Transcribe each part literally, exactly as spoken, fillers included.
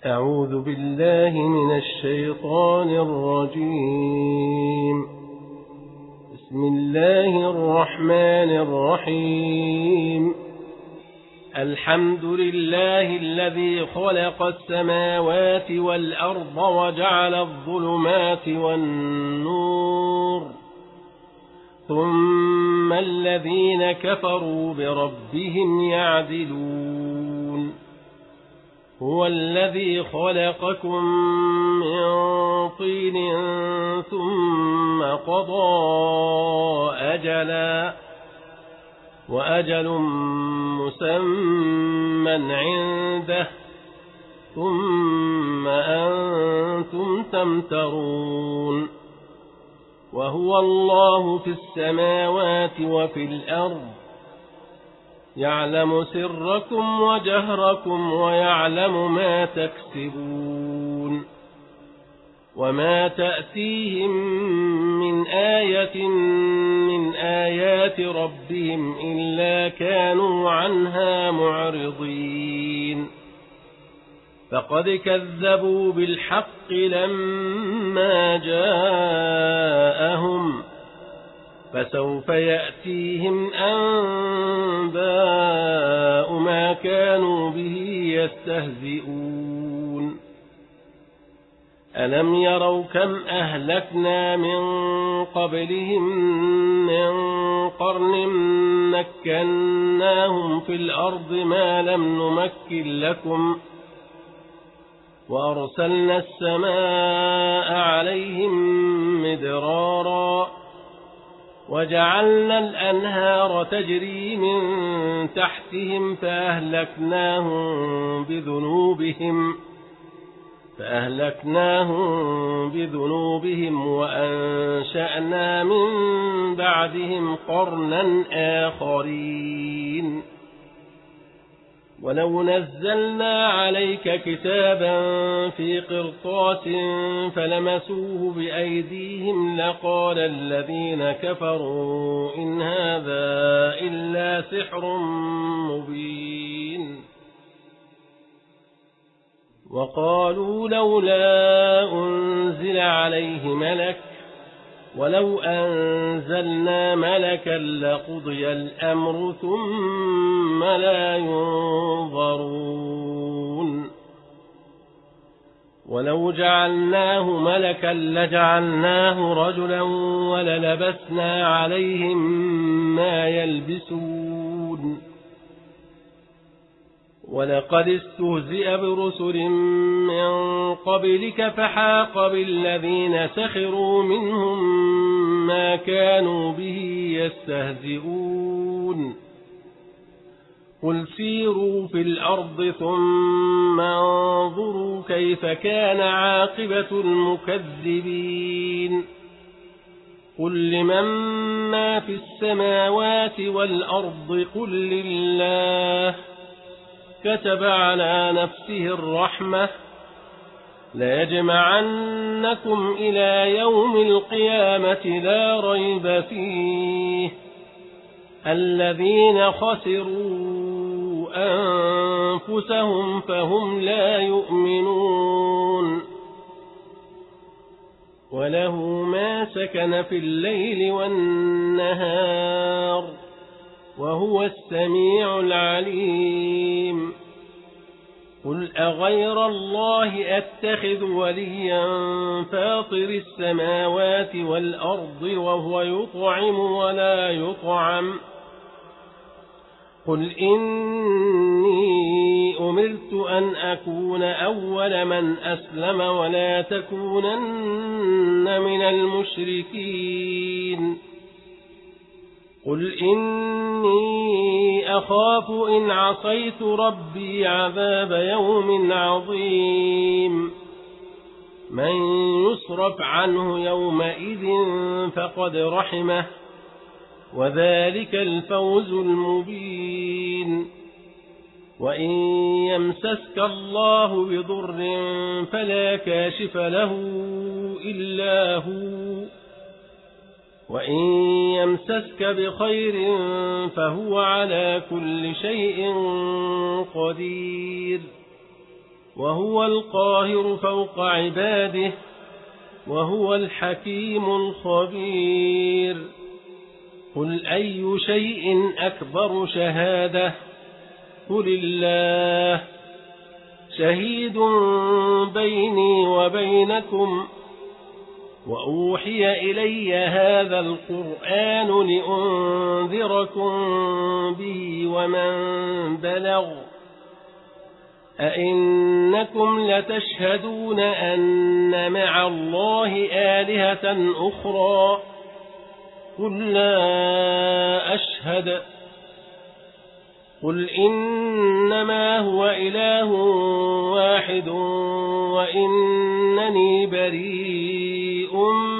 أعوذ بالله من الشيطان الرجيم. بسم الله الرحمن الرحيم. الحمد لله الذي خلق السماوات والأرض وجعل الظلمات والنور، ثم الذين كفروا بربهم يعدلون. هو الذي خلقكم من طين ثم قضى أجلا، وأجل مسمى عنده، ثم أنتم تمترون. وهو الله في السماوات وفي الأرض، يعلم سركم وجهركم ويعلم ما تكسبون. وما تأتيهم من آية من آيات ربهم إلا كانوا عنها معرضين. فقد كذبوا بالحق لما جاءهم، فسوف يأتيهم أنباء ما كانوا به يستهزئون. ألم يروا كم أهلكنا من قبلهم من قرن مكناهم في الأرض ما لم نمكن لكم، وأرسلنا السماء عليهم مدرارا، وجعلنا الأنهار تجري من تحتهم فأهلكناهم بذنوبهم فأهلكناهم بذنوبهم وأنشأنا من بعدهم قرنا آخرين. ولو نزلنا عليك كتابا في قرطاس فلمسوه بأيديهم لقال الذين كفروا إن هذا إلا سحر مبين. وقالوا لولا أنزل عليه ملك، ولو أنزلنا ملكا لقضي الأمر ثم لا ينظرون. ولو جعلناه ملكا لجعلناه رجلا وللبسنا عليهم ما يلبسون. ولقد استهزئ برسل من قبلك فحاق بالذين سخروا منهم ما كانوا به يستهزئون. قل سيروا في الأرض ثم انظروا كيف كان عاقبة المكذبين. قل لمن ما في السماوات والأرض قل لله، كتب على نفسه الرحمة ليجمعنكم إلى يوم القيامة لا ريب فيه. الذين خسروا أنفسهم فهم لا يؤمنون. وله ما سكن في الليل والنهار، وهو السميع العليم. قل أغير الله أتخذ وليا فاطر السماوات والأرض وهو يطعم ولا يطعم. قل إني أمرت أن أكون أول من أسلم ولا تكونن من المشركين. قل إني أخاف إن عصيت ربي عذاب يوم عظيم. من يصرف عنه يومئذ فقد رحمه، وذلك الفوز المبين. وإن يمسسك الله بضر فلا كاشف له إلا هو، وإن يمسسك بخير فهو على كل شيء قدير. وهو القاهر فوق عباده وهو الحكيم الخبير قل أي شيء أكبر شهادة قل الله شهيد بيني وبينكم وأوحي إلي هذا القرآن لأنذركم به ومن بلغ أئنكم لتشهدون أن مع الله آلهة أخرى قل لا أشهد قل إنما هو إله واحد وإنني بريء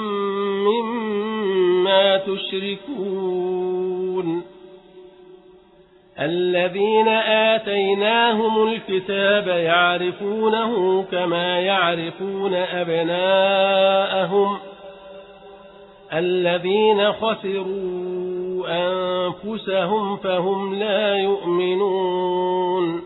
مما تشركون الذين آتيناهم الكتاب يعرفونه كما يعرفون أبناءهم الذين خسروا أنفسهم فهم لا يؤمنون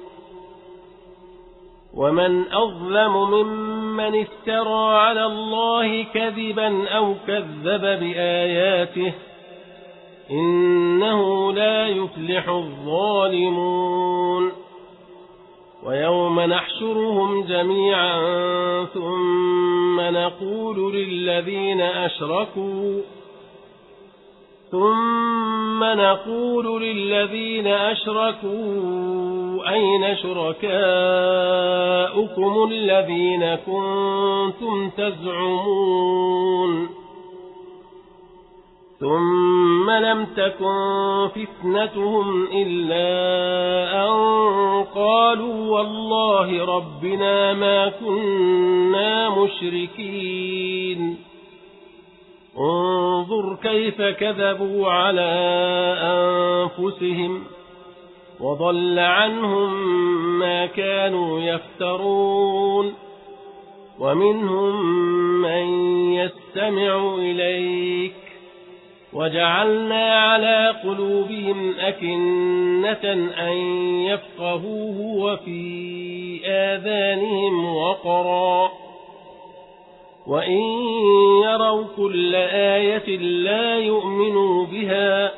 ومن أظلم ممن افترى على الله كذبا أو كذب بآياته إنه لا يفلح الظالمون ويوم نحشرهم جميعا ثم نقول للذين أشركوا ثم نقول للذين أشركوا أين شركاؤكم الذين كنتم تزعمون ثم لم تكن فتنتهم إلا أن قالوا والله ربنا ما كنا مشركين انظر كيف كذبوا على أنفسهم وضل عنهم ما كانوا يفترون ومنهم من يستمع إليك وجعلنا على قلوبهم أكنة أن يفقهوه وفي آذانهم وقرا وإن يروا كل آية لا يؤمنوا بها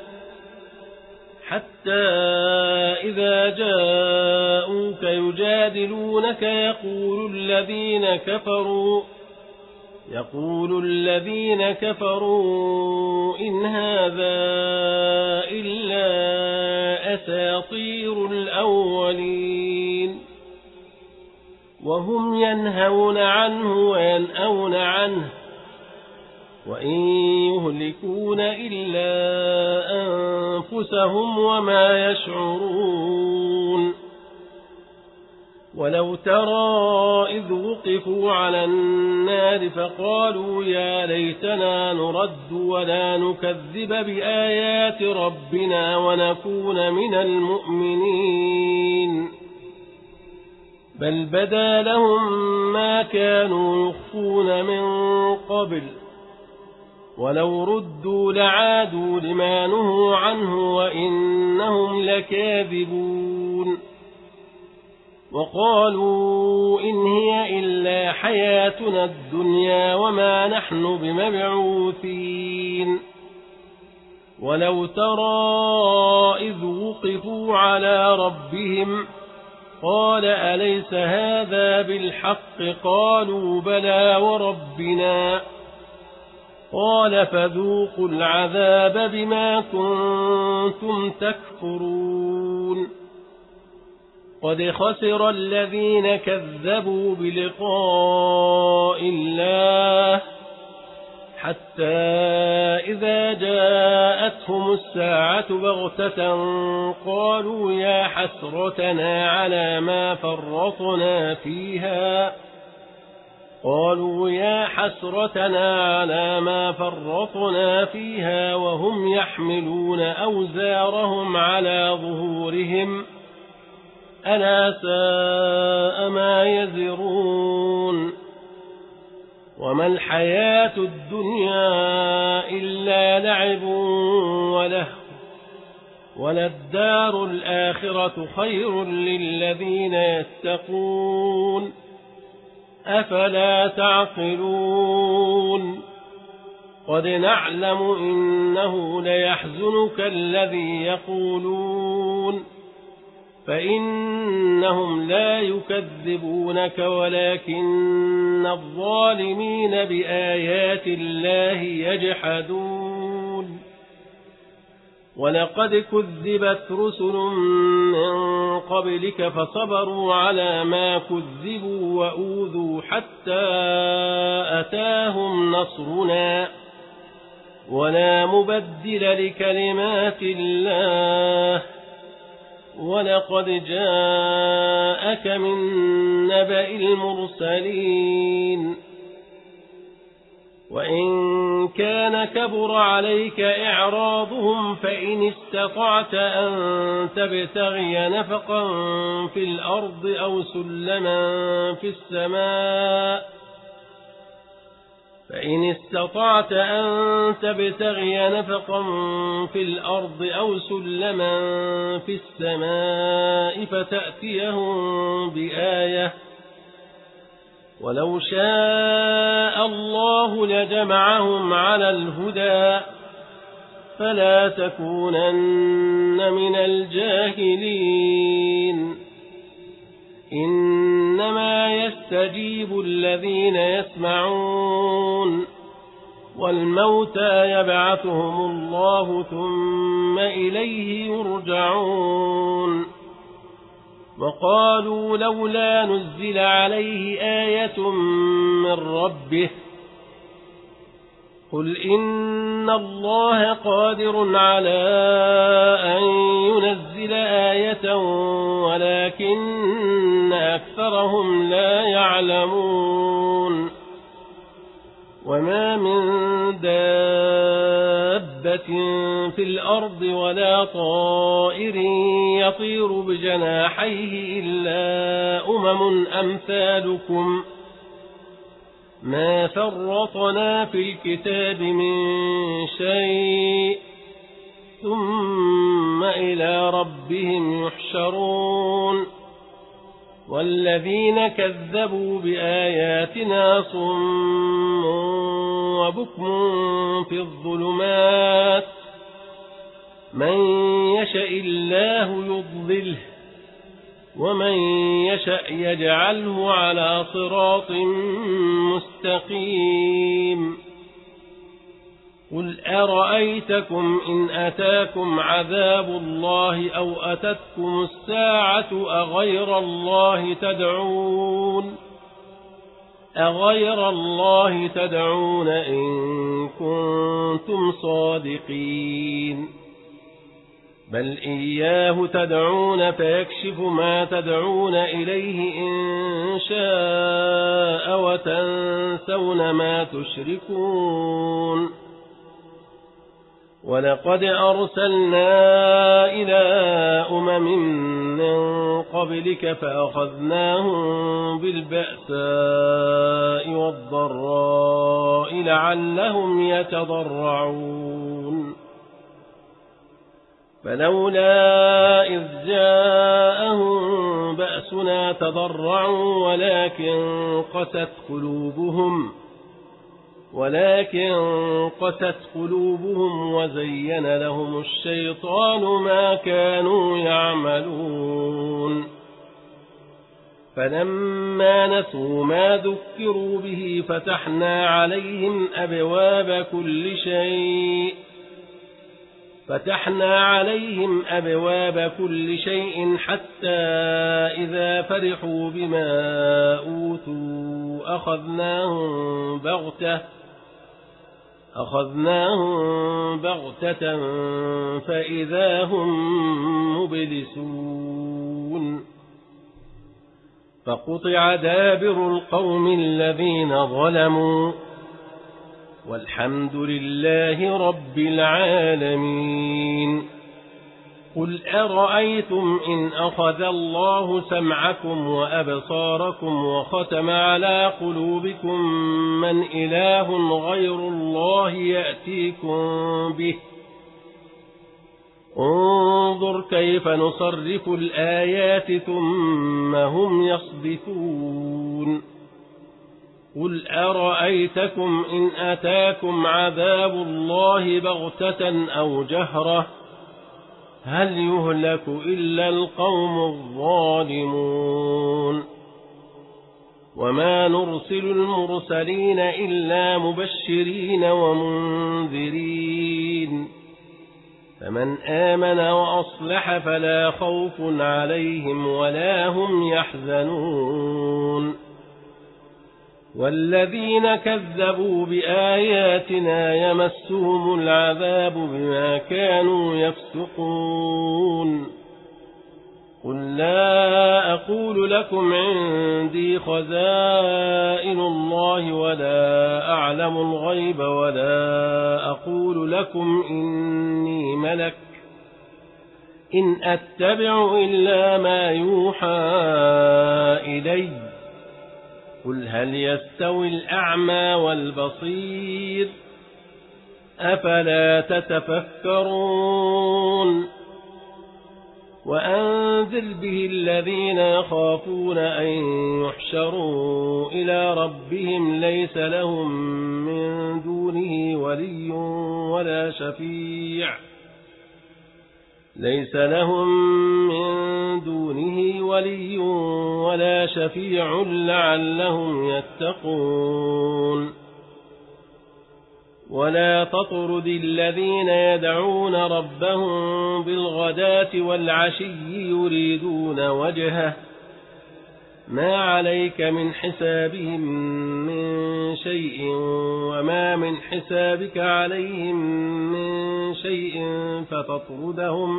حتى إذا جاءوك يجادلونك يقول الذين كفروا يقول الذين كفروا إن هذا إلا أساطير الأولين وهم ينهون عنه وينأون عنه وإن يهلكون إلا أنفسهم وما يشعرون ولو ترى إذ وقفوا على النار فقالوا يا ليتنا نرد ولا نكذب بآيات ربنا ونكون من المؤمنين بل بدا لهم ما كانوا يخفون من قبل ولو ردوا لعادوا لما نهوا عنه وإنهم لكاذبون وقالوا إن هي إلا حياتنا الدنيا وما نحن بمبعوثين ولو ترى إذ وقفوا على ربهم قال أليس هذا بالحق قالوا بلى وربنا قال فذوقوا العذاب بما كنتم تكفرون قد خسر الذين كذبوا بلقاء الله حتى إذا جاءتهم الساعة بغتة قالوا يا حسرتنا على ما فرطنا فيها قالوا يا حسرتنا على ما فرطنا فيها وهم يحملون أوزارهم على ظهورهم ألا ساء ما يزرون وما الحياة الدنيا إلا لعب ولهو وللدار الآخرة خير للذين يتقون أفلا تعقلون قد نعلم إنه ليحزنك الذي يقولون فإنهم لا يكذبونك ولكن الظالمين بآيات الله يجحدون ولقد كذبت رسل من قبلك فصبروا على ما كذبوا وأوذوا حتى أتاهم نصرنا ولا مبدل لكلمات الله ولقد جاءك من نبأ المرسلين وإن كان كبر عليك إعراضهم فإن استطعت أن تبتغي نفقا في الأرض أو سلما في السماء فإن استطعت أن تبتغي نفقا في الأرض أو سلما في السماء فتأتيهم بآية ولو شاء الله لجمعهم على الهدى فلا تكونن من الجاهلين إنما يستجيب الذين يسمعون والموتى يبعثهم الله ثم إليه يرجعون وقالوا لولا نزل عليه آية من ربه قل إن الله قادر على أن ينزل آية ولكن أكثرهم لا يعلمون وما من دابة في الأرض ولا طائر يطير بجناحيه إلا أمم أمثالكم ما فرطنا في الكتاب من شيء ثم إلى ربهم يحشرون والذين كذبوا بآياتنا صم وبكم في الظلمات من يشاء الله يضلله ومن يشاء يجعله على صراط مستقيم قل أرأيتكم إن أتاكم عذاب الله أو أتتكم الساعة أغير الله تدعون أغير الله تدعون إن كنتم صادقين بل إياه تدعون فيكشف ما تدعون إليه إن شاء وتنسون ما تشركون ولقد أرسلنا إلى أمم من قبلك فأخذناهم بالبأساء والضراء لعلهم يتضرعون فلولا إذ جاءهم بأسنا تضرعوا ولكن قست قلوبهم ولكن قست قلوبهم وزين لهم الشيطان ما كانوا يعملون فلما نسوا ما ذكروا به فتحنا عليهم أبواب كل شيء فتحنا عليهم أبواب كل شيء حتى إذا فرحوا بما أوتوا أخذناهم بغتة أخذناهم بغتة فإذا هم مبلسون فقطع دابر القوم الذين ظلموا والحمد لله رب العالمين قل أرأيتم إن أخذ الله سمعكم وأبصاركم وختم على قلوبكم من إله غير الله يأتيكم به انظر كيف نصرف الآيات ثم هم يصدفون قل أرأيتكم إن أتاكم عذاب الله بغتة أو جهرة هل يهلك إلا القوم الظالمون وما نرسل المرسلين إلا مبشرين ومنذرين فمن آمن وأصلح فلا خوف عليهم ولا هم يحزنون والذين كذبوا بآياتنا يمسهم العذاب بما كانوا يفسقون قل لا أقول لكم عندي خزائن الله ولا أعلم الغيب ولا أقول لكم إني ملك إن أتبع إلا ما يوحى إلي قل هل يستوي الأعمى والبصير أفلا تتفكرون وأنذر به الذين يخافون أن يحشروا إلى ربهم ليس لهم من دونه ولي ولا شفيع ليس لهم من دونه ولي ولا شفيع لعلهم يتقون ولا تطرد الذين يدعون ربهم بالغداة والعشي يريدون وجهه ما عليك من حسابهم من شيء وما من حسابك عليهم من شيء فتطردهم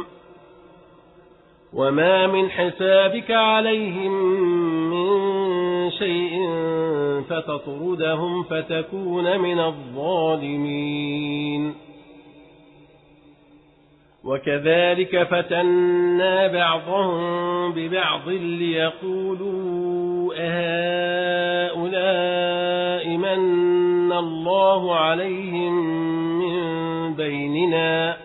وما من حسابك عليهم من شيء فتطردهم فتكون من الظالمين وكذلك فتنا بعضهم ببعض ليقولوا أهؤلاء من الله عليهم من بيننا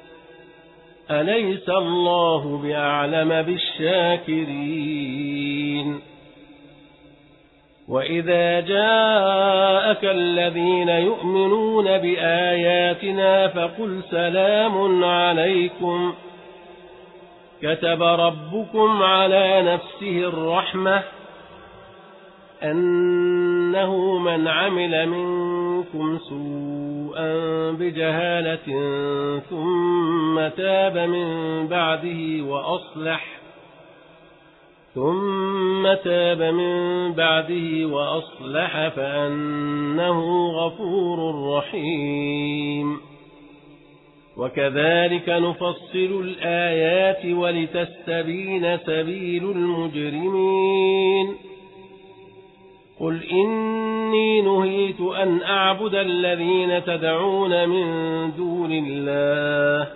أليس الله بأعلم بالشاكرين وإذا جاءك الذين يؤمنون بآياتنا فقل سلام عليكم كتب ربكم على نفسه الرحمة أنه من عمل منكم سوءا بجهالة ثم تاب من بعده وأصلح ثم تاب من بعده وأصلح فأنه غفور رحيم وكذلك نفصل الآيات ولتستبين سبيل المجرمين قل إني نهيت أن أعبد الذين تدعون من دون الله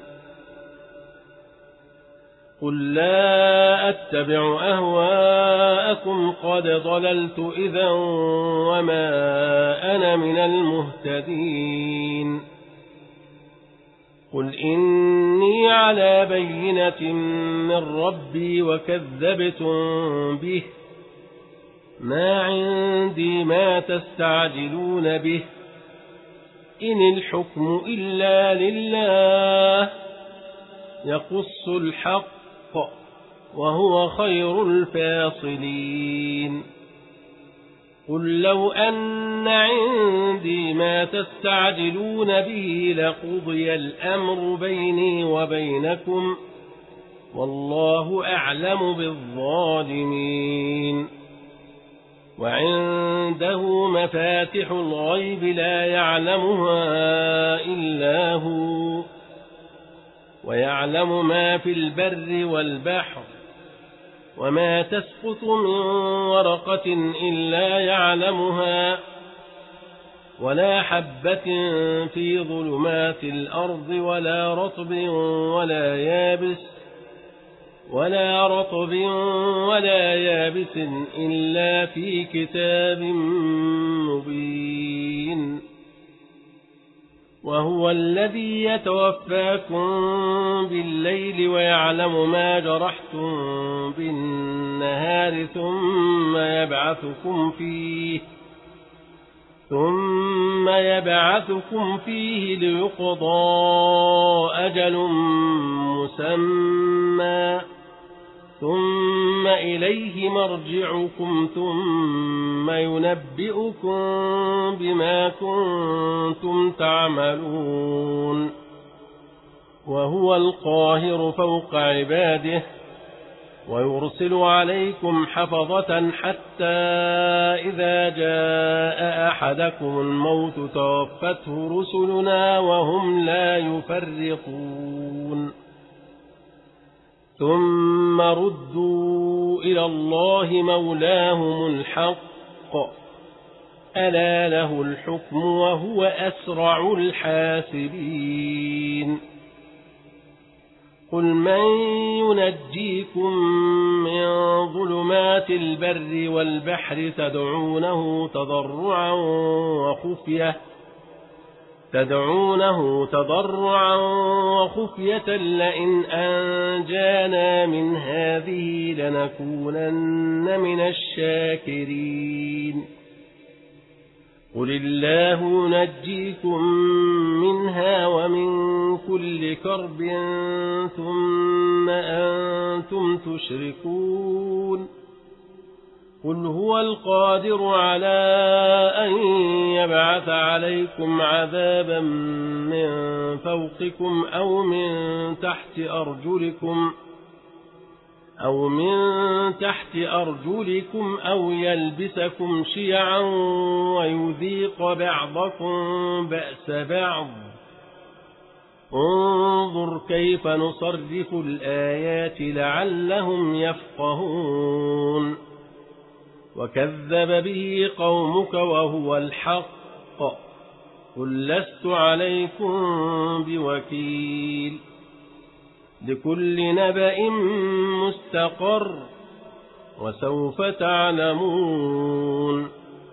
قل لا أتبع أهواءكم قد ضللت إذا وما أنا من المهتدين قل إني على بينة من ربي وكذبتم به ما عندي ما تستعجلون به إن الحكم إلا لله يقص الحق وهو خير الفاصلين قل لو أن عندي ما تستعجلون به لقضي الأمر بيني وبينكم والله أعلم بالظالمين وعنده مفاتح الغيب لا يعلمها إلا هو ويعلم ما في البر والبحر وما تسقط من ورقة إلا يعلمها ولا حبة في ظلمات الأرض ولا رطب ولا يابس ولا رطب ولا يابس إلا في كتاب مبين وهو الذي يتوفاكم بالليل ويعلم ما جرحتم بالنهار ثم يبعثكم فيه ثم يبعثكم فيه ليقضى أجل مسمى ثم إليه مرجعكم ثم ينبئكم بما كنتم تعملون وهو القاهر فوق عباده ويرسل عليكم حفظة حتى إذا جاء أحدكم الموت توفته رسلنا وهم لا يفرقون ثم ردوا إلى الله مولاهم الحق ألا له الحكم وهو أسرع الحاسبين قل من ينجيكم من ظلمات البر والبحر تدعونه تضرعا وخفية تدعونه تضرعا وخفية لئن أنجانا من هذه لنكونن من الشاكرين قل الله ينجيكم منها ومن كل كرب ثم أنتم تشركون قل هو القادر على أن يبعث عليكم عذابا من فوقكم أو من تحت أرجلكم أو من تحت أرجلكم أو يلبسكم شيعا ويذيق بعضكم بأس بعض انظر كيف نصرف الآيات لعلهم يفقهون وكذب به قومك وهو الحق قل لست عليكم بوكيل لكل نبأ مستقر وسوف تعلمون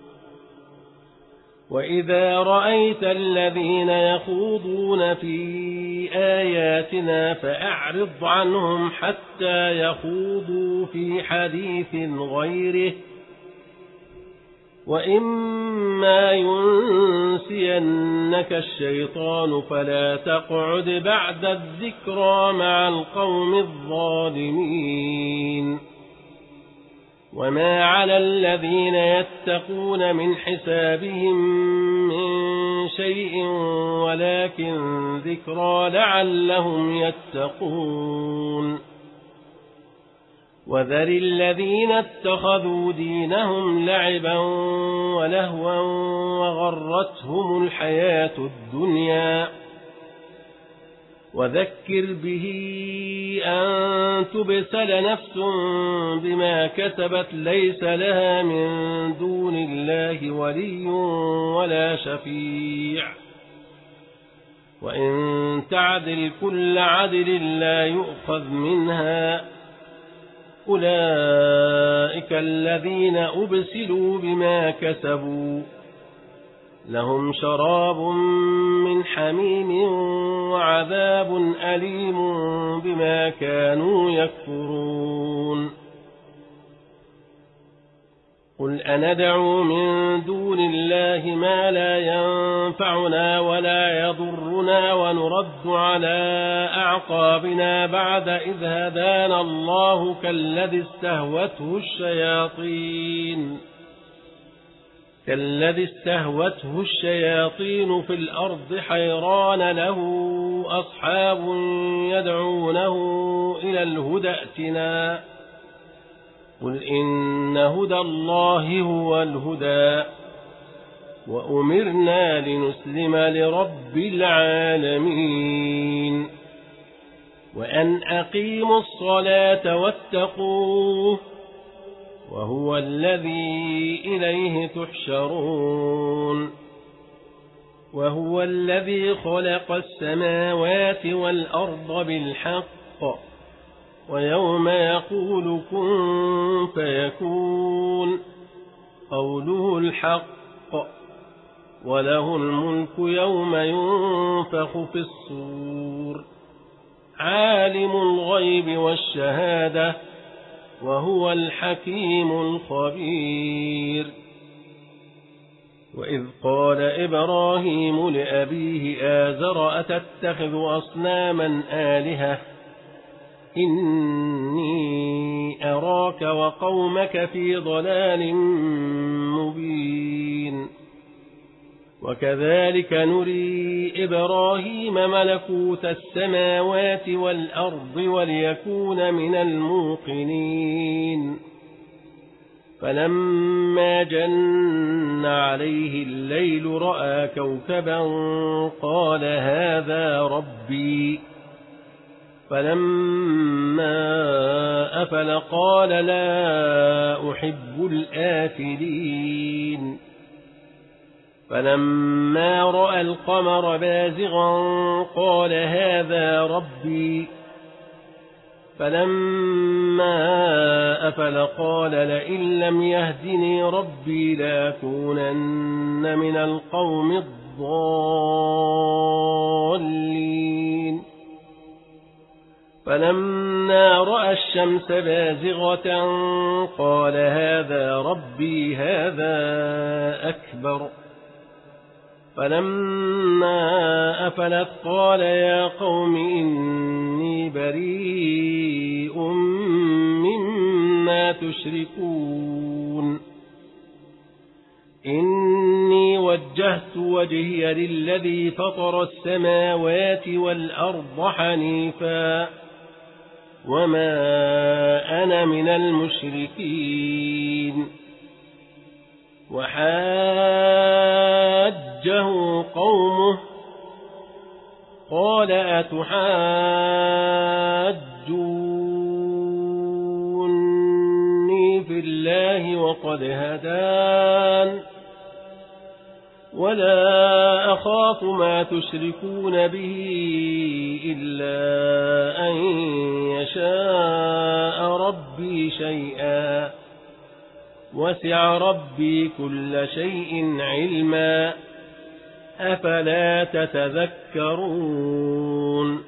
وإذا رأيت الذين يخوضون في آياتنا فأعرض عنهم حتى يخوضوا في حديث غيره وإما ينسينك الشيطان فلا تقعد بعد الذكرى مع القوم الظالمين وما على الذين يتقون من حسابهم من شيء ولكن ذكرى لعلهم يتقون وذر الذين اتخذوا دينهم لعبا ولهوا وغرتهم الحياة الدنيا وذكر به أن تبسل نفس بما كسبت ليس لها من دون الله ولي ولا شفيع وإن تعدل كل عدل لا يؤخذ منها أولئك الذين أبسلوا بما كسبوا لهم شراب من حميم وعذاب أليم بما كانوا يكفرون قل أندعو من دون الله ما لا ينفعنا ولا يضرنا ونرد على أعقابنا بعد إذ هدانا الله كالذي استهوته الشياطين كالذي استهوته الشياطين في الأرض حيران له أصحاب يدعونه إلى الهدى ائتنا قل إن هدى الله هو الهدى وأمرنا لنسلم لرب العالمين وأن أقيموا الصلاة واتقوه وهو الذي إليه تحشرون وهو الذي خلق السماوات والأرض بالحق ويوم يقول كن فيكون قوله الحق وله الملك يوم ينفخ في الصور عالم الغيب والشهادة وهو الحكيم الخبير وإذ قال إبراهيم لأبيه آزر أتتخذ أصناما آلهة إني أراك وقومك في ضلال مبين وكذلك نري إبراهيم ملكوت السماوات والأرض وليكون من الموقنين فلما جن عليه الليل رأى كوكبا قال هذا ربي فلما أفل قال لا أحب الآفلين فلما رأى القمر بازغا قال هذا ربي فلما أفل قال لئن لم يهدني ربي لأكونن من القوم الضالين فلما رأى الشمس بازغة قال هذا ربي هذا أكبر فلما أفلت قال يا قوم إني بريء مما تشركون إني وجهت وجهي للذي فطر السماوات والأرض حنيفا وما أنا من المشركين وحاجه قومه قال أتحاجوني في الله وقد هدان ولا أخاف ما تشركون به إلا أن يشاء ربي شيئا وسع ربي كل شيء علما أفلا تتذكرون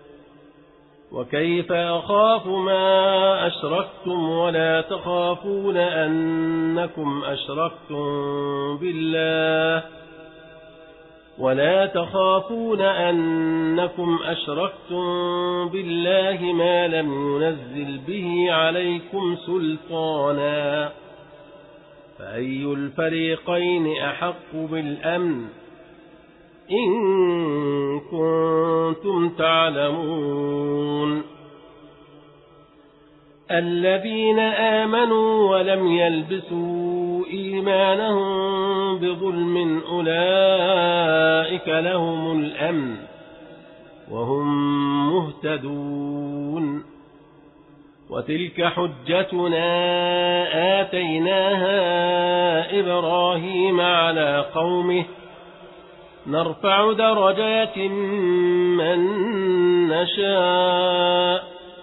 وكيف أخاف ما أشركتم ولا تخافون أنكم أشركتم بالله ولا تخافون أنكم أشركتم بالله ما لم ينزل به عليكم سلطانا فأي الفريقين أحق بالأمن إن كنتم تعلمون الذين آمنوا ولم يلبسوا إيمانهم بظلم أولئك لهم الأمن وهم مهتدون وتلك حجتنا آتيناها إبراهيم على قومه نرفع درجات من نشاء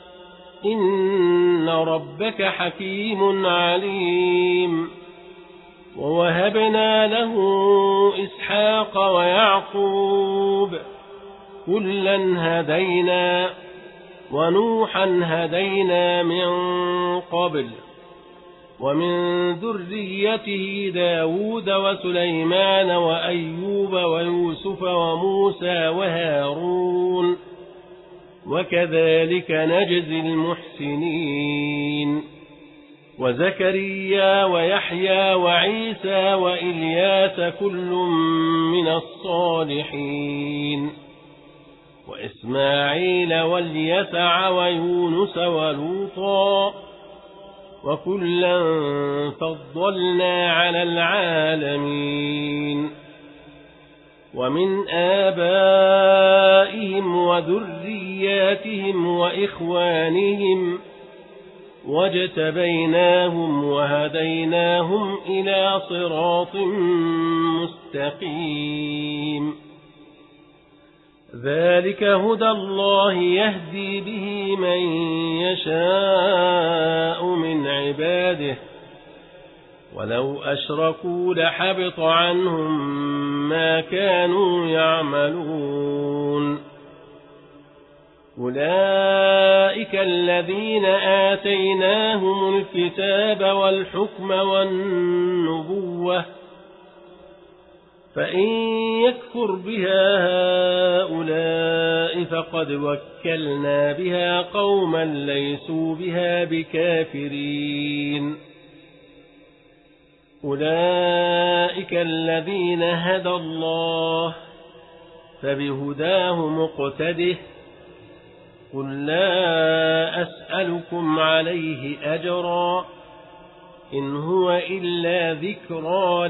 إن ربك حكيم عليم ووهبنا له إسحاق ويعقوب كلا هدينا ونوحا هدينا من قبل ومن ذريته داود وسليمان وأيوب ويوسف وموسى وهارون وكذلك نجزي المحسنين وزكريا ويحيى وعيسى وإلياس كل من الصالحين وإسماعيل واليسع ويونس ولوطا وكلا فضلنا على العالمين ومن آبائهم وذرياتهم وإخوانهم واجتبيناهم وهديناهم إلى صراط مستقيم ذلك هدى الله يهدي به من يشاء من عباده ولو أشركوا لحبط عنهم ما كانوا يعملون أولئك الذين آتيناهم الكتاب والحكم والنبوة فإن يكفر بها هؤلاء فقد وكلنا بها قوما ليسوا بها بكافرين أولئك الذين هدى الله فبهداه مقتده قل لا أسألكم عليه أجرا إن هو إلا ذكرى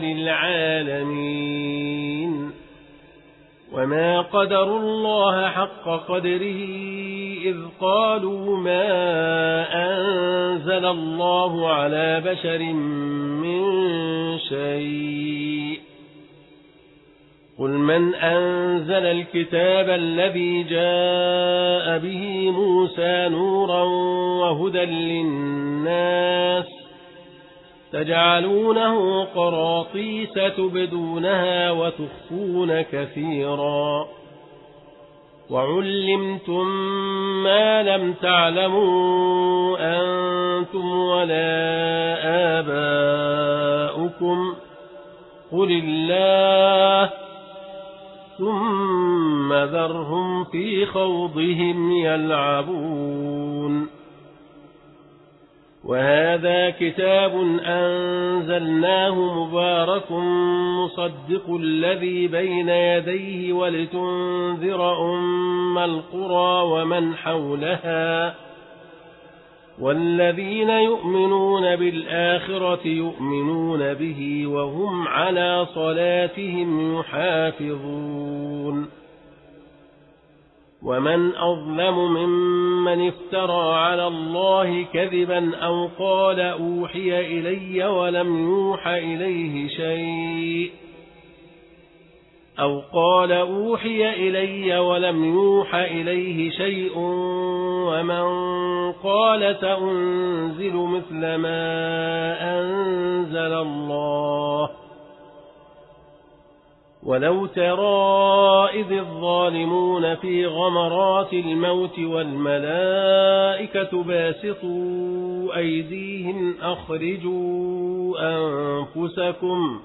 للعالمين وما قدروا الله حق قدره إذ قالوا ما أنزل الله على بشر من شيء قل من أنزل الكتاب الذي جاء به موسى نورا وهدى للناس تجعلونه قراطيس تبدونها وتخفون كثيرا وعلمتم ما لم تعلموا أنتم ولا آباؤكم قل الله ثم ذرهم في خوضهم يلعبون وهذا كتاب أنزلناه مبارك مصدق الذي بين يديه ولتنذر أم القرى ومن حولها والذين يؤمنون بالآخرة يؤمنون به وهم على صلاتهم يحافظون ومن أظلم ممن افترى على الله كذبا أو قال أوحي إلي ولم يوحى إليه شيء أو قال أوحي إلي ولم يوحى إليه شيء ومن قال سأنزل مثل ما أنزل الله ولو ترى إذ الظالمون في غمرات الموت والملائكة باسطوا أيديهم أخرجوا أنفسكم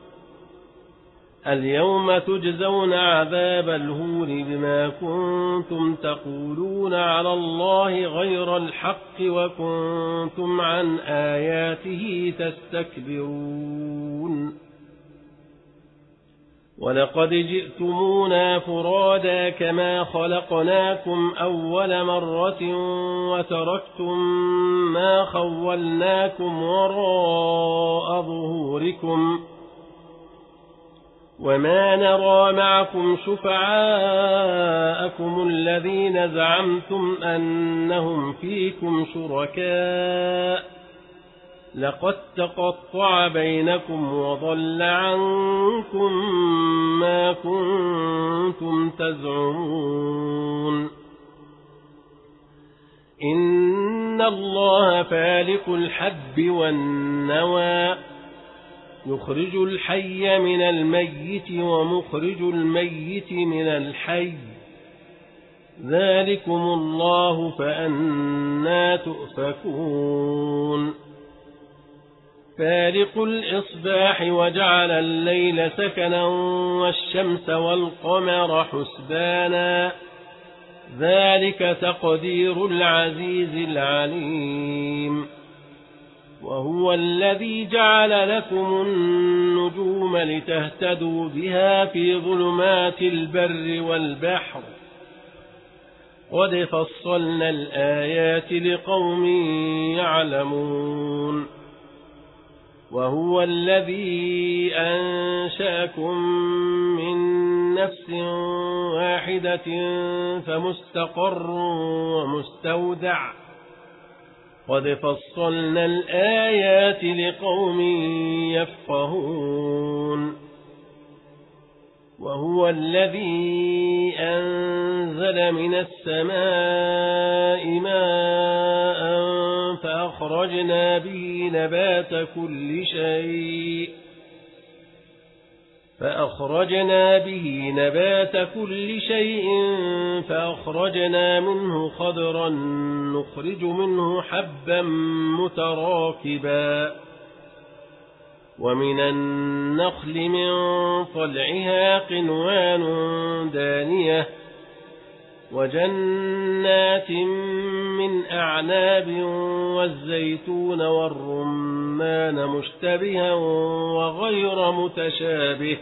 اليوم تجزون عذاب الهون بما كنتم تقولون على الله غير الحق وكنتم عن آياته تستكبرون ولقد جئتمونا فرادا كما خلقناكم أول مرة وتركتم ما خولناكم وراء ظهوركم وما نرى معكم شفعاءكم الذين زعمتم أنهم فيكم شركاء لقد تقطع بينكم وضل عنكم ما كنتم تزعمون إن الله فالق الحب والنوى يخرج الحي من الميت ومخرج الميت من الحي ذلكم الله فأنى تؤفكون فالق الإصباح وجعل الليل سكنا والشمس والقمر حسبانا ذلك تقدير العزيز العليم وهو الذي جعل لكم النجوم لتهتدوا بها في ظلمات البر والبحر قد فصلنا الآيات لقوم يعلمون وهو الذي أنشأكم من نفس واحدة فمستقر ومستودع قد فصلنا الآيات لقوم يفقهون وهو الذي أنزل من السماء ماء فأخرجنا به نبات كل شيء فأخرجنا به نبات كل شيء فأخرجنا منه خضرا نخرج منه حبا متراكبا ومن النخل من طلعها قنوان دانية وجنات من أعناب والزيتون والرمان مشتبها وغير متشابه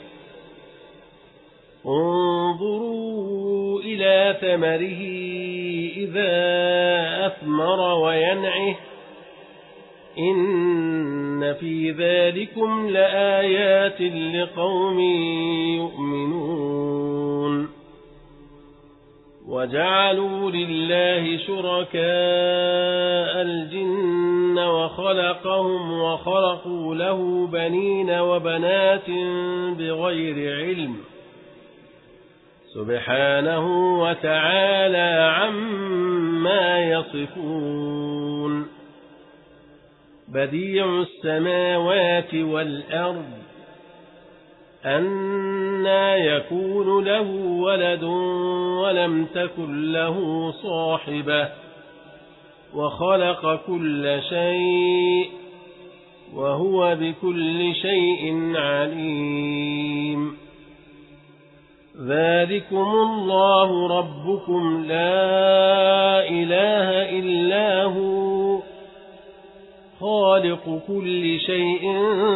انظروا إلى ثمره إذا أثمر وينعه إن في ذلكم لآيات لقوم يؤمنون وجعلوا لله شركاء الجن وخلقهم وخلقوا له بنين وبنات بغير علم سبحانه وتعالى عما يصفون بديع السماوات والأرض أنى يكون له ولد ولم تكن له صاحبة وخلق كل شيء وهو بكل شيء عليم ذلكم الله ربكم لا إله إلا هو خالق كل شيء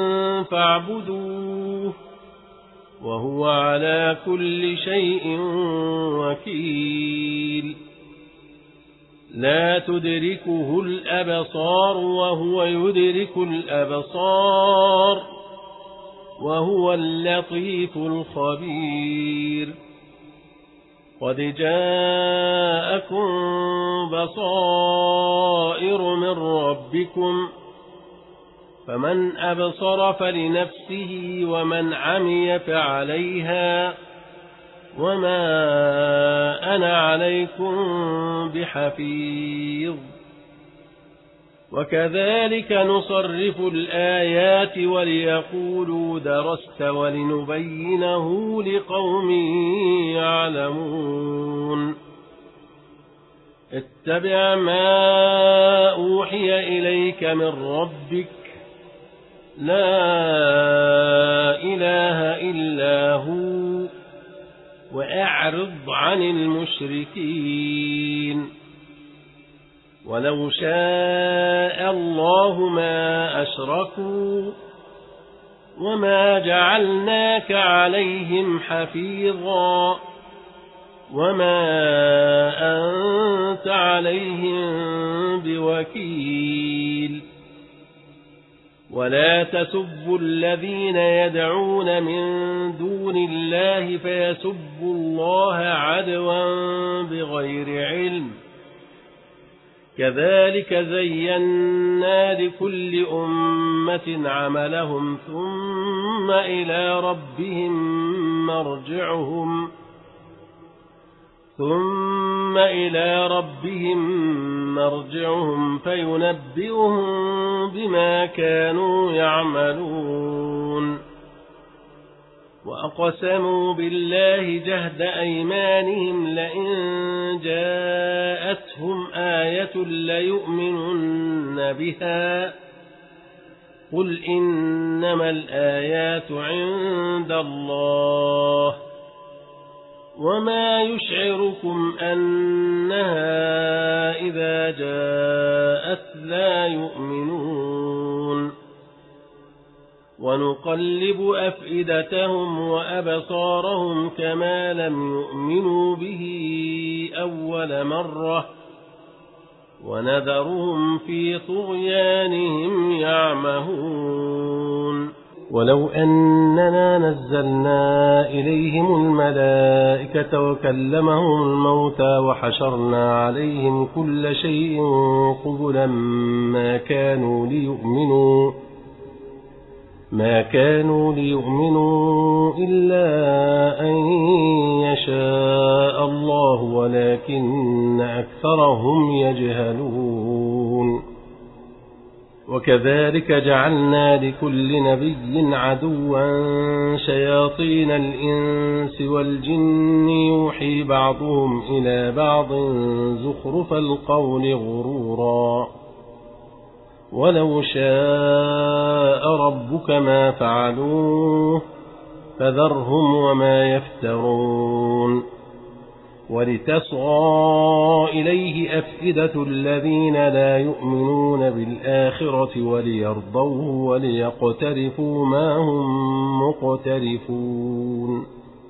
فاعبدوه وهو على كل شيء وكيل لا تدركه الأبصار وهو يدرك الأبصار وهو اللطيف الخبير قد جاءكم بصائر من ربكم فمن أبصر فلنفسه ومن عمي فعليها وما أنا عليكم بحفيظ وكذلك نصرف الآيات وليقولوا درست ولنبينه لقوم يعلمون اتبع ما أوحي إليك من ربك لا إله إلا هو وأعرض عن المشركين ولو شاء الله ما أشركوا وما جعلناك عليهم حفيظا وما أنت عليهم بوكيل ولا تسبوا الذين يدعون من دون الله فيسبوا الله عدوا بغير علم كذلك زينا لكل أمة عملهم ثم إلى ربهم مرجعهم ثم إلى ربهم مرجعهم فينبئهم بما كانوا يعملون وأقسموا بالله جهد أيمانهم لئن جاءتهم آية ليؤمنن بها قل إنما الآيات عند الله وما يشعركم أنها إذا جاءت لا يؤمنون ونقلب أفئدتهم وأبصارهم كما لم يؤمنوا به أول مرة ونذرهم في طغيانهم يعمهون ولو أننا نزلنا إليهم الملائكة وكلمهم الموتى وحشرنا عليهم كل شيء قبلا ما كانوا ليؤمنوا ما كانوا ليؤمنوا إلا أن يشاء الله ولكن أكثرهم يجهلون وكذلك جعلنا لكل نبي عدوا شياطين الإنس والجن يوحي بعضهم إلى بعض زخرف القول غرورا ولو شاء ربك ما فعلوه فذرهم وما يفترون ولتصغى إليه أفئدة الذين لا يؤمنون بالآخرة وليرضوه وليقترفوا ما هم مقترفون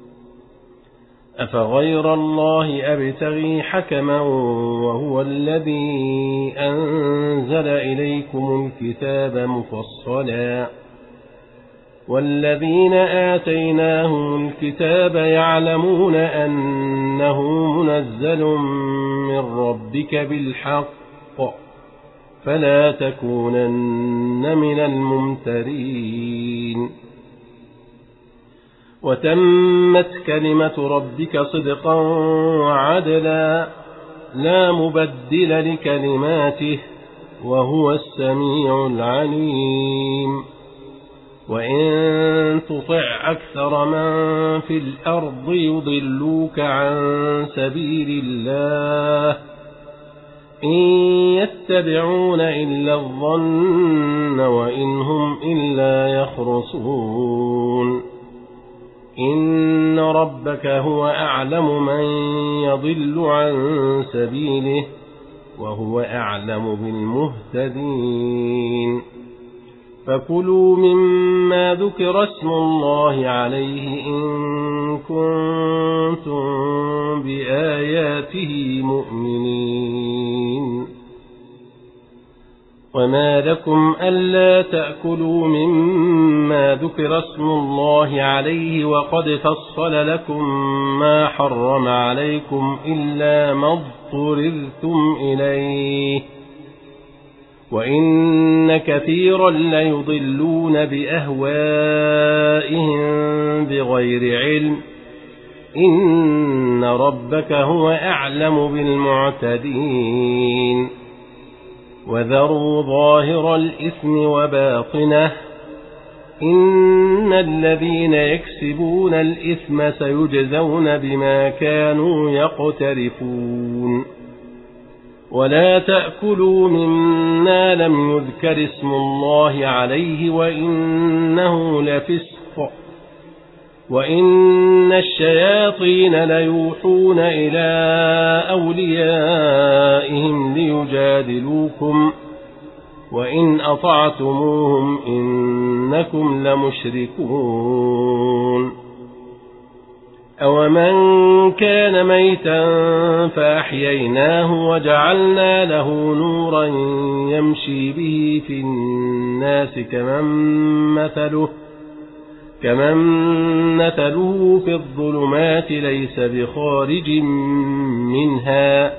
أفغير الله أبتغي حكما وهو الذي أنزل إليكم الكتاب مفصلا والذين آتيناهم الكتاب يعلمون أنه منزل من ربك بالحق فلا تكونن من الممترين وتمت كلمة ربك صدقا وعدلا لا مبدل لكلماته وهو السميع العليم وإن تطع أكثر من في الأرض يضلوك عن سبيل الله إن يتبعون إلا الظن وإن هم إلا يخرصون إن ربك هو أعلم من يضل عن سبيله وهو أعلم بالمهتدين فكلوا مما ذكر اسم الله عليه إن كنتم بآياته مؤمنين وما لكم ألا تأكلوا مما ذكر اسم الله عليه وقد فصل لكم ما حرم عليكم إلا ما اضطررتم إليه وإن كثيرا ليضلون بأهوائهم بغير علم إن ربك هو أعلم بالمعتدين وذروا ظاهر الإثم وباطنه إن الذين يكسبون الإثم سيجزون بما كانوا يقترفون ولا تأكلوا مما لم يذكر اسم الله عليه وإنه لفسق وإن الشياطين ليوحون إلى أوليائهم ليجادلوكم وإن أطعتموهم إنكم لمشركون أومن كان ميتا فأحييناه وجعلنا له نورا يمشي به في الناس كمن مثله كمن مثله في الظلمات ليس بخارج منها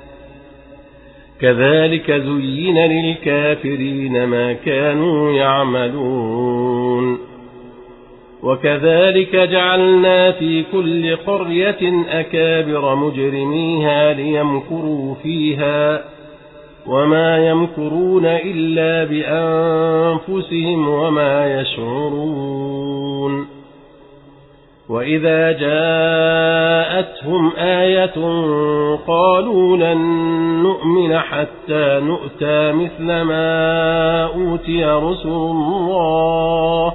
كذلك زين للكافرين ما كانوا يعملون وكذلك جعلنا في كل قرية أكابر مجرميها ليمكروا فيها وما يمكرون إلا بأنفسهم وما يشعرون وإذا جاءتهم آية قالوا لن نؤمن حتى نؤتى مثل ما أوتي رسل الله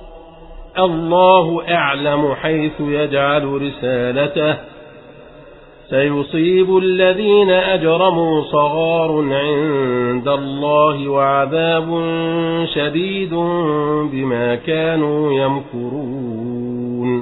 الله أعلم حيث يجعل رسالته سيصيب الذين أجرموا صغار عند الله وعذاب شديد بما كانوا يمكرون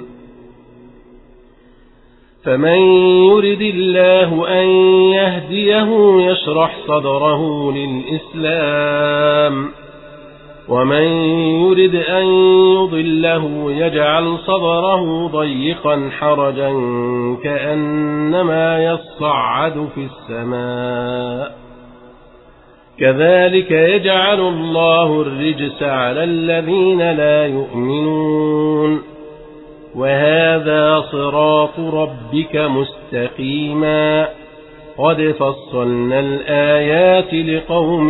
فمن يرد الله أن يهديه يشرح صدره للإسلام ومن يرد أن يضله يجعل صدره ضيقا حرجا كأنما يصعد في السماء كذلك يجعل الله الرجس على الذين لا يؤمنون وهذا صراط ربك مستقيما قد فصلنا الآيات لقوم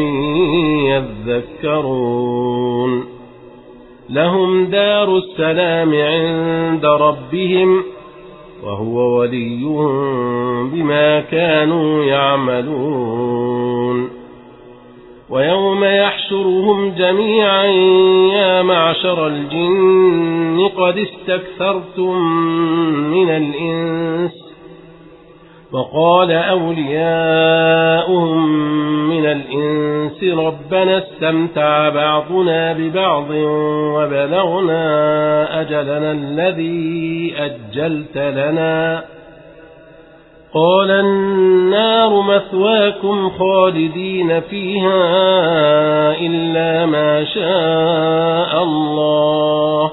يذكرون لهم دار السلام عند ربهم وهو وليهم بما كانوا يعملون ويوم يحشرهم جميعا يا معشر الجن قد استكثرتم من الإنس وقال أولياؤهم من الإنس ربنا استمتع بعضنا ببعض وبلغنا أجلنا الذي أجلت لنا قال النار مثواكم خالدين فيها إلا ما شاء الله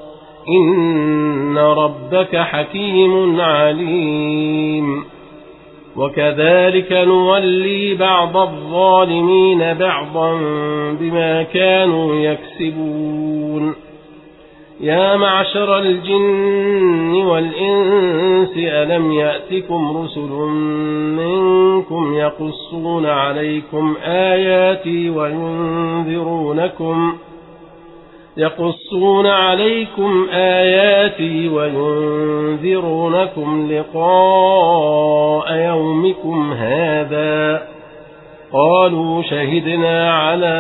إن ربك حكيم عليم وكذلك نولي بعض الظالمين بعضا بما كانوا يكسبون يا معشر الجن والإنس ألم يأتكم رسل منكم يقصون عليكم آياتي وينذرونكم يقصون عليكم آياتي وينذرونكم لقاء يومكم هذا قالوا شهدنا على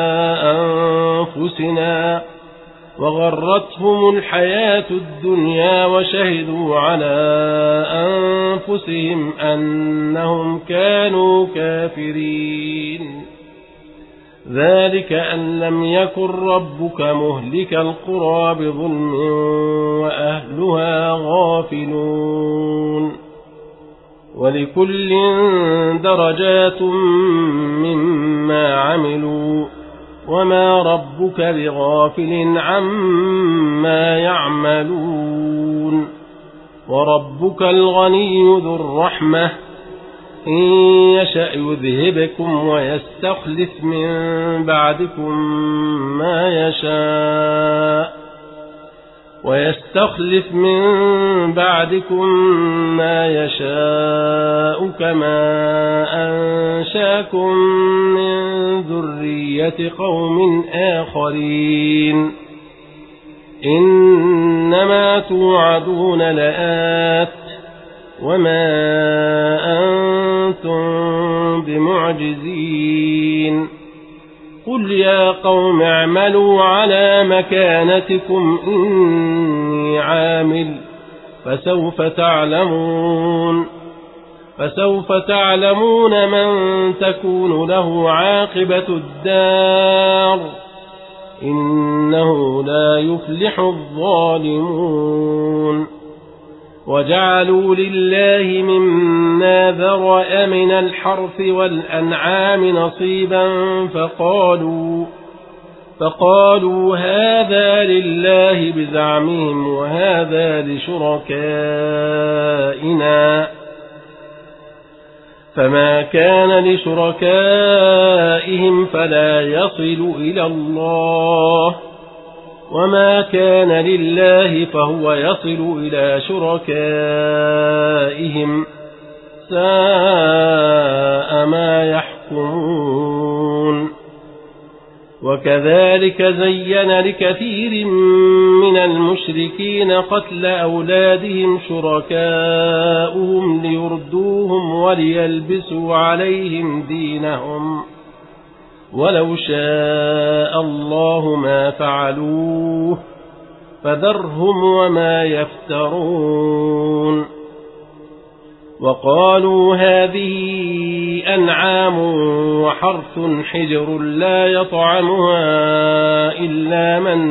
أنفسنا وغرتهم الحياة الدنيا وشهدوا على أنفسهم أنهم كانوا كافرين ذلك أن لم يكن ربك مهلك القرى بظلم وأهلها غافلون ولكل درجات مما عملوا وما ربك بغافل عما يعملون وربك الغني ذو الرحمة إن يشأ يذهبكم ويستخلف من بعدكم ما يشاء ويستخلف من بعدكم ما يشاء كما أنشاكم من ذرية قوم آخرين إنما توعدون لآت وما أنتم بمعجزين قل يا قوم اعملوا على مكانتكم إني عامل فسوف تعلمون فسوف تعلمون من تكون له عاقبة الدار إنه لا يفلح الظالمون وجعلوا لله مما ذرأ من الحرث والأنعام نصيبا فقالوا فقالوا هذا لله بزعمهم وهذا لشركائنا فما كان لشركائهم فلا يصل إلى الله وما كان لله فهو يصل إلى شركائهم ساء ما يحكمون وكذلك زين لكثير من المشركين قتل أولادهم شركاؤهم ليردوهم وليلبسوا عليهم دينهم ولو شاء الله ما فعلوه فذرهم وما يفترون وقالوا هذه أنعام وحرث حجر لا يطعمها إلا من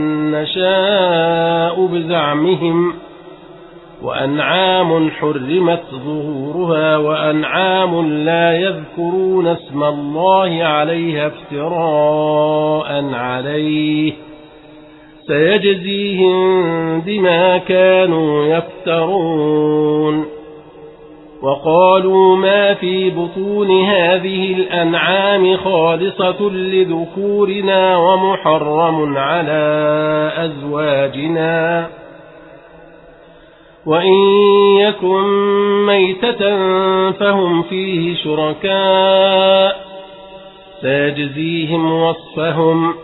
نشاء بزعمهم وأنعام حرمت ظهورها وأنعام لا يذكرون اسم الله عليها افتراء عليه سيجزيهم بما كانوا يفترون وقالوا ما في بطون هذه الأنعام خالصة لذكورنا ومحرم على أزواجنا وإن يكن ميتة فهم فيه شركاء سيجزيهم وصفهم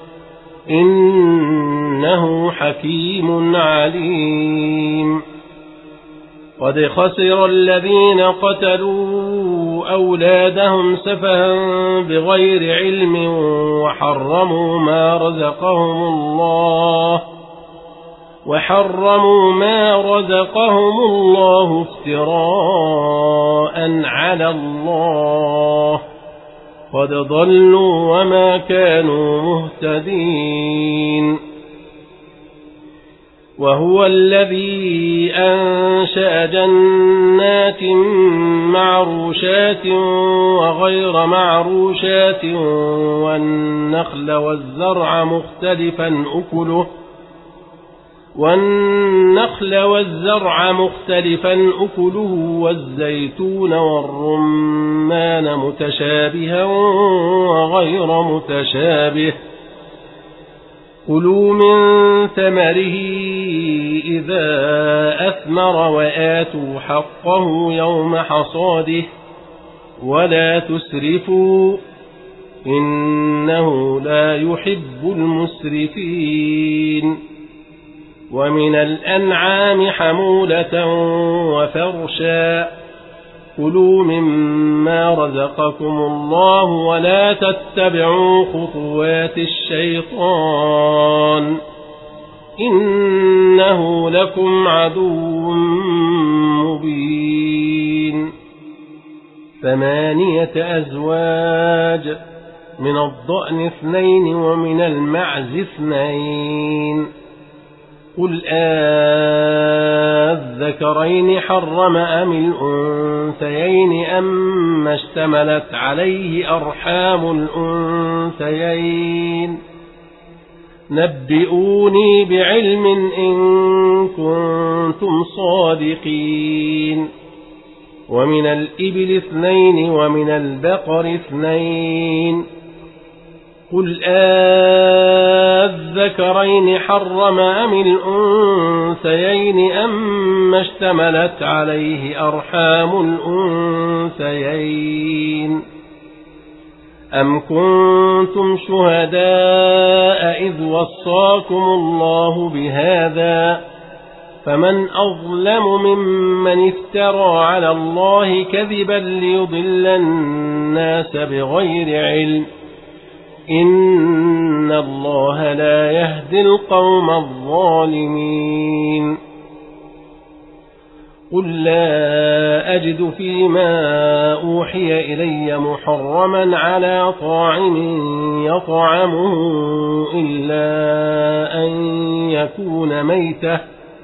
إنه حكيم عليم. قد خسر الذين قتلوا أولادهم سفها بغير علم وحرموا ما رزقهم الله وحرموا ما رزقهم الله افتراء على الله قد ضلوا وما كانوا مهتدين. وهو الذي أنشأ جنات معروشات وغير معروشات والنخل والزرع مختلفا أكله والنخل والزرع مختلفا أكله والزيتون والرمان متشابها وغير متشابه كلوا من ثمره إذا أثمر وآتوا حقه يوم حصاده ولا تسرفوا إنه لا يحب المسرفين. ومن الأنعام حمولة وفرشا كلوا مما رزقكم الله ولا تتبعوا خطوات الشيطان إنه لكم عدو مبين. ثمانية أزواج من الضأن اثنين ومن المعز اثنين قل آذكرين حرم أم الأنثيين أم اشتملت عليه أرحام الأنثيين نبئوني بعلم إن كنتم صادقين. ومن الإبل اثنين ومن البقر اثنين قل آذكرين حرم أم الأنثيين أم اشتملت عليه أرحام الأنثيين أم كنتم شهداء إذ وصاكم الله بهذا فمن أظلم ممن افترى على الله كذبا ليضل الناس بغير علم إن الله لا يهدي القوم الظالمين. قل لا أجد فيما أوحي إلي محرما على طاعم يطعمه إلا أن يكون ميتة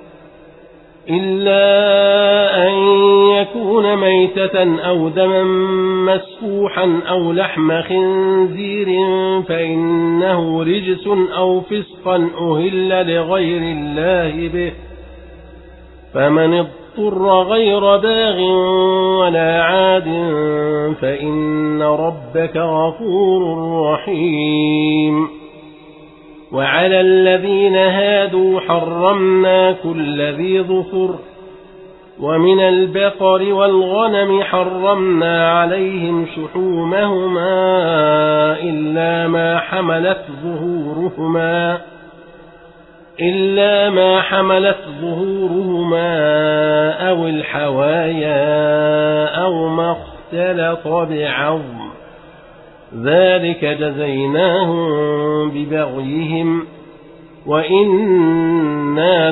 إلا أن يكون ميتة أو دما مسفوحا أو لحم خنزير فإنه رجس أو فسقا أهل لغير الله به فمن اضطر غير باغ ولا عاد فإن ربك غفور رحيم. وعلى الذين هادوا حرمنا كل ذي ظفر ومن البقر والغنم حرمنا عليهم شحومهما إلا ما حملت ظهورهما إلا ما حملت ظهورهما أو الحوايا أو ما اختلط بعظم ذلك جزيناهم ببغيهم وإنا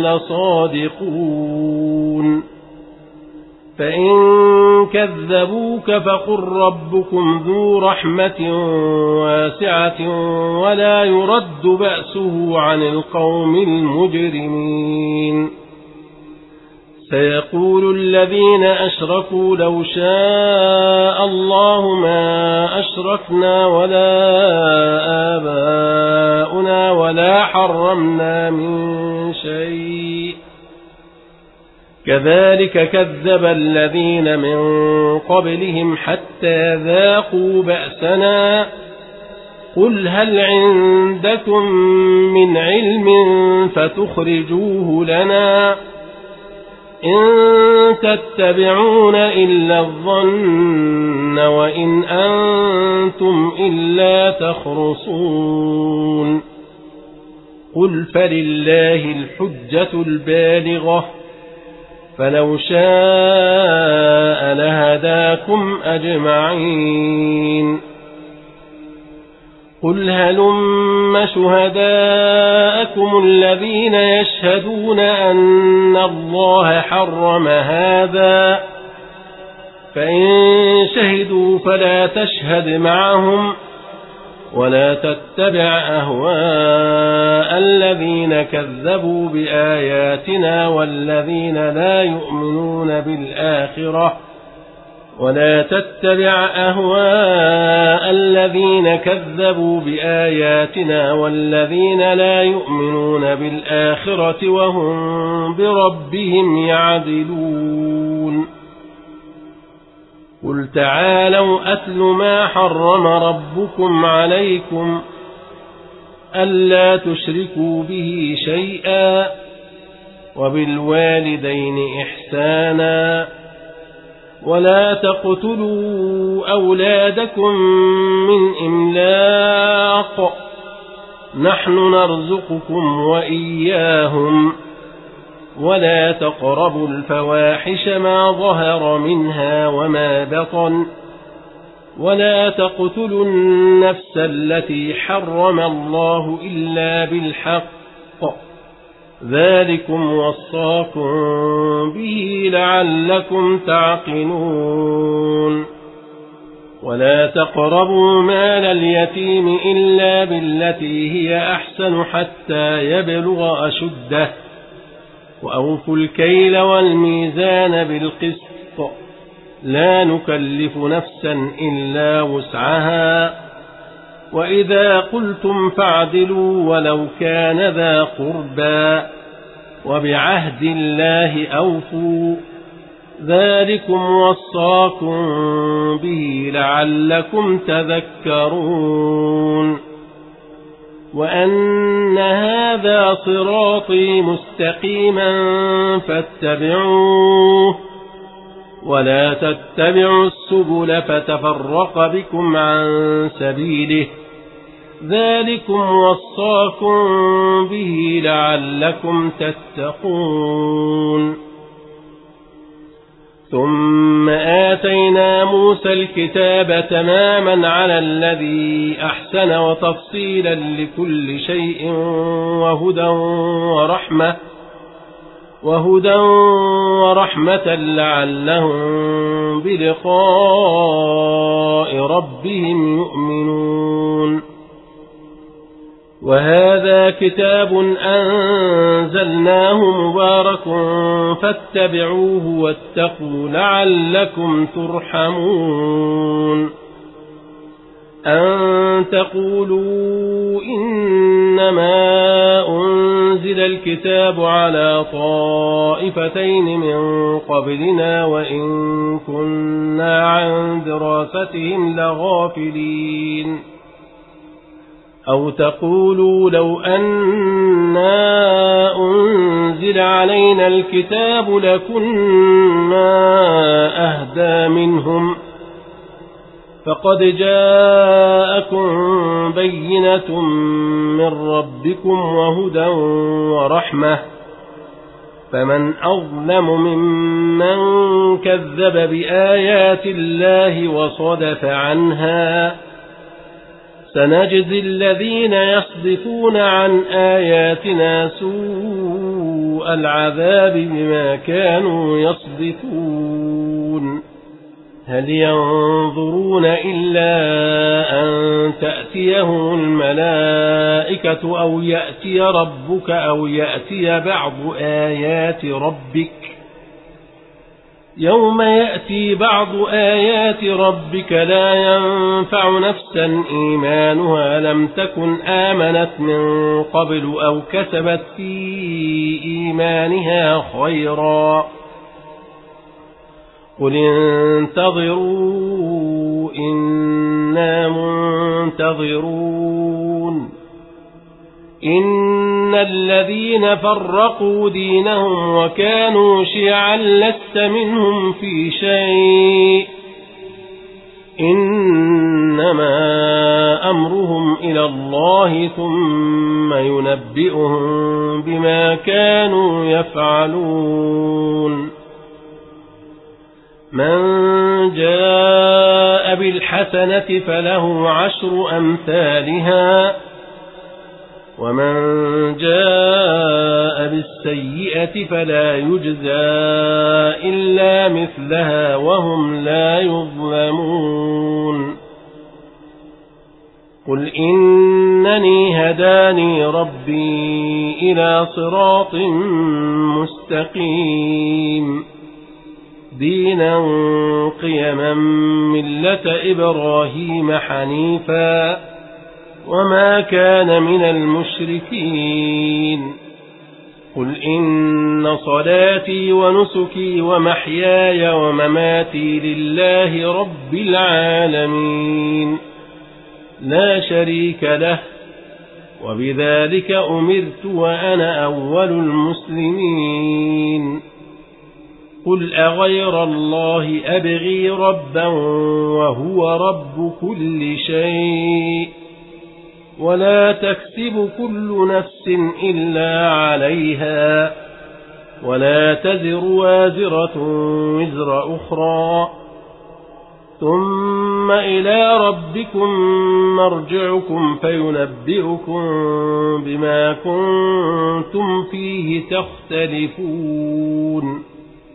لصادقون. فإن كذبوك فقل ربكم ذو رحمة واسعة ولا يرد بأسه عن القوم المجرمين. سيقول الذين أشركوا لو شاء الله ما أشركنا ولا آباؤنا ولا حرمنا من شيء كذلك كذب الذين من قبلهم حتى ذاقوا بأسنا قل هل عندكم من علم فتخرجوه لنا إن تتبعون إلا الظن وإن أنتم إلا تخرصون قل فلله الحجة البالغة فلو شاء لهداكم أجمعين قل هلم شهداءكم الذين يشهدون أن الله حرم هذا فإن شهدوا فلا تشهد معهم ولا تتبع أهواء الذين كذبوا بآياتنا والذين لا يؤمنون بالآخرة ولا تتبع أهواء الذين كذبوا بآياتنا والذين لا يؤمنون بالآخرة وهم بربهم يعدلون قل تعالوا أتل ما حرم ربكم عليكم ألا تشركوا به شيئا وبالوالدين إحسانا ولا تقتلوا أولادكم من إملاق نحن نرزقكم وإياهم ولا تقربوا الفواحش ما ظهر منها وما بطن ولا تقتلوا النفس التي حرم الله إلا بالحق ذلكم وصاكم به لعلكم تعقلون ولا تقربوا مال اليتيم إلا بالتي هي أحسن حتى يبلغ أشده وأوفوا الكيل والميزان بالقسط لا نكلف نفسا إلا وسعها وإذا قلتم فاعدلوا ولو كان ذا قربى وبعهد الله أوفوا ذلكم وصاكم به لعلكم تذكرون وأن هذا صراطي مستقيما فاتبعوه ولا تتبعوا السبل فتفرق بكم عن سبيله ذلكم وصاكم به لعلكم تتقون ثم آتينا موسى الكتاب تماما على الذي أحسن وتفصيلا لكل شيء وهدى ورحمة وهدى ورحمة لعلهم بلقاء ربهم يؤمنون وهذا كتاب أنزلناه مبارك فاتبعوه واتقوا لعلكم ترحمون أن تقولوا إنما أنزل الكتاب على طائفتين من قبلنا وإن كنا عن دراستهم لغافلين أو تقولوا لو أنا أنزل علينا الكتاب لكنا أهدى منهم فقد جاءكم بينة من ربكم وهدى ورحمة فمن أظلم ممن كذب بآيات الله وصدف عنها سنجزي الذين يصدفون عن آياتنا سوء العذاب بما كانوا يصدفون هل ينظرون إلا أن تأتيهم الملائكة أو يأتي ربك أو يأتي بعض آيات ربك يوم يأتي بعض آيات ربك لا ينفع نفسا إيمانها لم تكن آمنت من قبل أو كسبت في إيمانها خيرا قل انتظروا إنا منتظرون إن الذين فرقوا دينهم وكانوا شيعا لست منهم في شيء إنما أمرهم إلى الله ثم ينبئهم بما كانوا يفعلون من جاء بالحسنة فله عشر أمثالها ومن جاء بالسيئة فلا يجزى إلا مثلها وهم لا يظلمون قل إنني هداني ربي إلى صراط مستقيم دينا قيما ملة إبراهيم حنيفا وما كان من المشركين قل إن صلاتي ونسكي ومحياي ومماتي لله رب العالمين لا شريك له وبذلك أمرت وأنا أول المسلمين قل أغير الله أبغي ربا وهو رب كل شيء ولا تكسب كل نفس إلا عليها ولا تزر وازرة وزر أخرى ثم إلى ربكم مرجعكم فينبئكم بما كنتم فيه تختلفون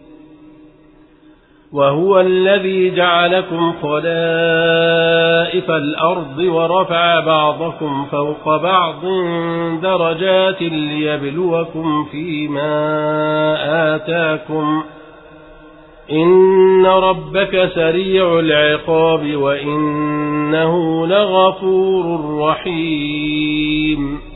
وهو الذي جعلكم خلائف الأرض ورفع بعضكم فوق بعض درجات ليبلوكم فيما آتاكم إن ربك سريع العقاب وإنه لغفور رحيم